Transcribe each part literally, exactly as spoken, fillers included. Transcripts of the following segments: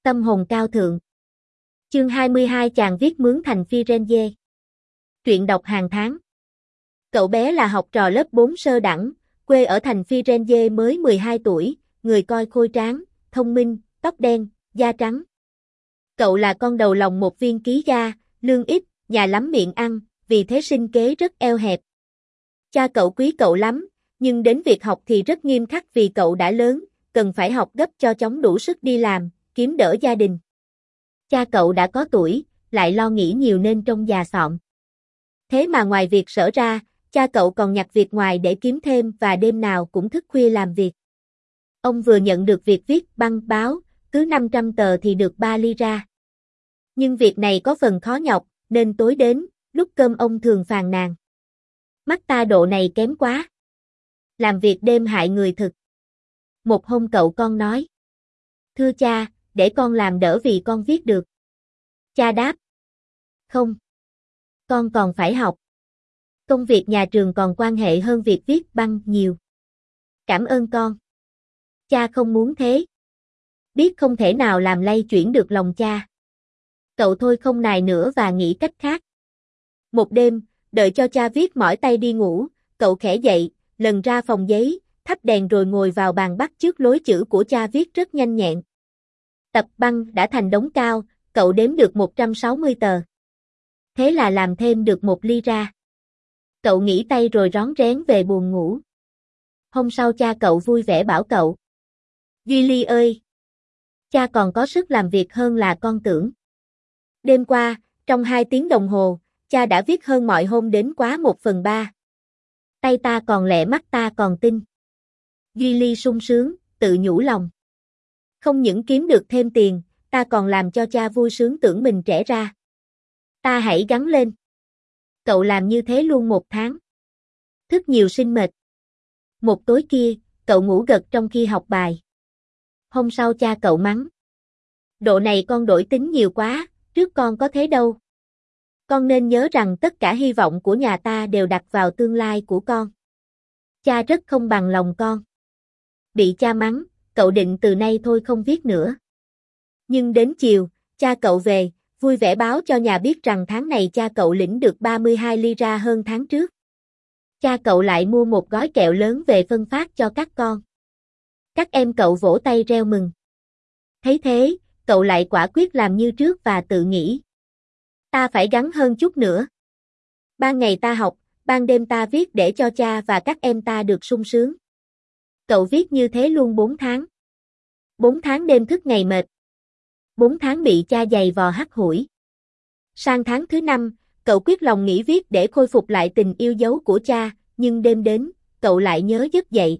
Tâm hồn cao thượng. Chương hai mươi hai chàng viết mướn thành Firenze. Truyện đọc hàng tháng. Cậu bé là học trò lớp bốn sơ đẳng, quê ở thành Firenze mới mười hai tuổi, người coi khôi tráng, thông minh, tóc đen, da trắng. Cậu là con đầu lòng một viên ký ga, lương ít, nhà lắm miệng ăn, vì thế sinh kế rất eo hẹp. Cha cậu quý cậu lắm, nhưng đến việc học thì rất nghiêm khắc vì cậu đã lớn, cần phải học gấp cho chóng đủ sức đi làm, kiếm đỡ gia đình. Cha cậu đã có tuổi, lại lo nghĩ nhiều nên trông già sọm. Thế mà ngoài việc sở ra, cha cậu còn nhặt việc ngoài để kiếm thêm và đêm nào cũng thức khuya làm việc. Ông vừa nhận được việc viết băng báo, cứ năm trăm tờ thì được ba lira. Nhưng việc này có phần khó nhọc, nên tối đến, lúc cơm ông thường phàn nàn. Mắt ta độ này kém quá. Làm việc đêm hại người thực. Một hôm cậu con nói. Thưa cha, để con làm đỡ vì con viết được. Cha đáp. Không. Con còn phải học. Công việc nhà trường còn quan hệ hơn việc viết băng nhiều. Cảm ơn con. Cha không muốn thế. Biết không thể nào làm lay chuyển được lòng cha. Cậu thôi không nài nữa và nghĩ cách khác. Một đêm, đợi cho cha viết mỏi tay đi ngủ, cậu khẽ dậy, lần ra phòng giấy, thắp đèn rồi ngồi vào bàn bắt chước lối chữ của cha viết rất nhanh nhẹn. Tập băng đã thành đống cao, cậu đếm được một trăm sáu mươi tờ. Thế là làm thêm được một lira. Cậu nghỉ tay rồi rón rén về buồng ngủ. Hôm sau cha cậu vui vẻ bảo cậu. Duy Ly ơi! Cha còn có sức làm việc hơn là con tưởng. Đêm qua, trong hai tiếng đồng hồ, cha đã viết hơn mọi hôm đến quá một phần ba. Tay ta còn lẹ mắt ta còn tinh. Duy Ly sung sướng, tự nhủ lòng. Không những kiếm được thêm tiền, ta còn làm cho cha vui sướng tưởng mình trẻ ra. Ta hãy gắng lên. Cậu làm như thế luôn một tháng. Thức nhiều sinh mệt. Một tối kia, cậu ngủ gật trong khi học bài. Hôm sau cha cậu mắng. Độ này con đổi tính nhiều quá, trước con có thế đâu. Con nên nhớ rằng tất cả hy vọng của nhà ta đều đặt vào tương lai của con. Cha rất không bằng lòng con. Bị cha mắng, cậu định từ nay thôi không viết nữa. Nhưng đến chiều, cha cậu về, vui vẻ báo cho nhà biết rằng tháng này cha cậu lĩnh được ba mươi hai lira hơn tháng trước. Cha cậu lại mua một gói kẹo lớn về phân phát cho các con. Các em cậu vỗ tay reo mừng. Thấy thế, cậu lại quả quyết làm như trước và tự nghĩ. Ta phải gắng hơn chút nữa. Ban ngày ta học, ban đêm ta viết để cho cha và các em ta được sung sướng. Cậu viết như thế luôn bốn tháng. Bốn tháng đêm thức ngày mệt. Bốn tháng bị cha giày vò hắt hủi. Sang tháng thứ năm, cậu quyết lòng nghỉ viết để khôi phục lại tình yêu dấu của cha, nhưng đêm đến, cậu lại nhớ giấc dậy.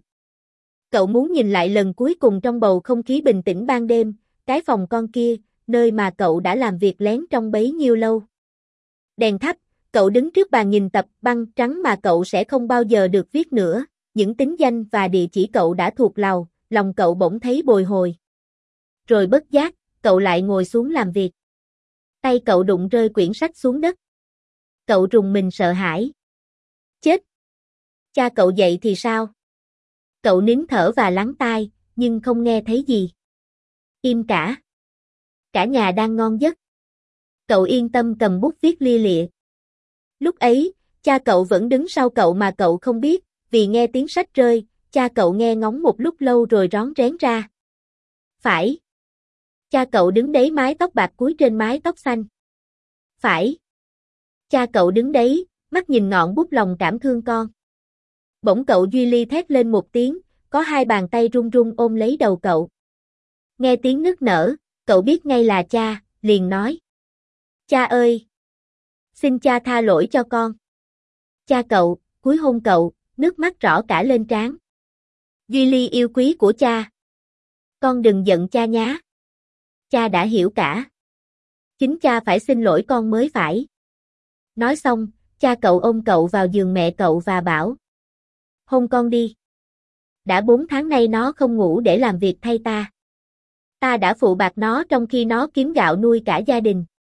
Cậu muốn nhìn lại lần cuối cùng trong bầu không khí bình tĩnh ban đêm, cái phòng con kia, nơi mà cậu đã làm việc lén trong bấy nhiêu lâu. Đèn thắp, cậu đứng trước bàn nhìn tập băng trắng mà cậu sẽ không bao giờ được viết nữa, những tính danh và địa chỉ cậu đã thuộc lầu, lòng cậu bỗng thấy bồi hồi. Rồi bất giác, cậu lại ngồi xuống làm việc. Tay cậu đụng rơi quyển sách xuống đất. Cậu rùng mình sợ hãi. Chết! Cha cậu dậy thì sao? Cậu nín thở và lắng tai, nhưng không nghe thấy gì. Im cả. Cả nhà đang ngon giấc. Cậu yên tâm cầm bút viết lia lịa. Lúc ấy, cha cậu vẫn đứng sau cậu mà cậu không biết, vì nghe tiếng sách rơi, cha cậu nghe ngóng một lúc lâu rồi rón rén ra. Phải. Cha cậu đứng đấy mái tóc bạc cúi trên mái tóc xanh. Phải. Cha cậu đứng đấy, mắt nhìn ngọn bút lòng cảm thương con. Bỗng cậu Duy Ly thét lên một tiếng, có hai bàn tay run run ôm lấy đầu cậu. Nghe tiếng nức nở, cậu biết ngay là cha, liền nói. Cha ơi! Xin cha tha lỗi cho con. Cha cậu, cúi hôn cậu, nước mắt rõ cả lên trán. Duy Ly yêu quý của cha. Con đừng giận cha nhá. Cha đã hiểu cả. Chính cha phải xin lỗi con mới phải. Nói xong, cha cậu ôm cậu vào giường mẹ cậu và bảo. Hôn con đi. Đã bốn tháng nay nó không ngủ để làm việc thay ta. Ta đã phụ bạc nó trong khi nó kiếm gạo nuôi cả gia đình.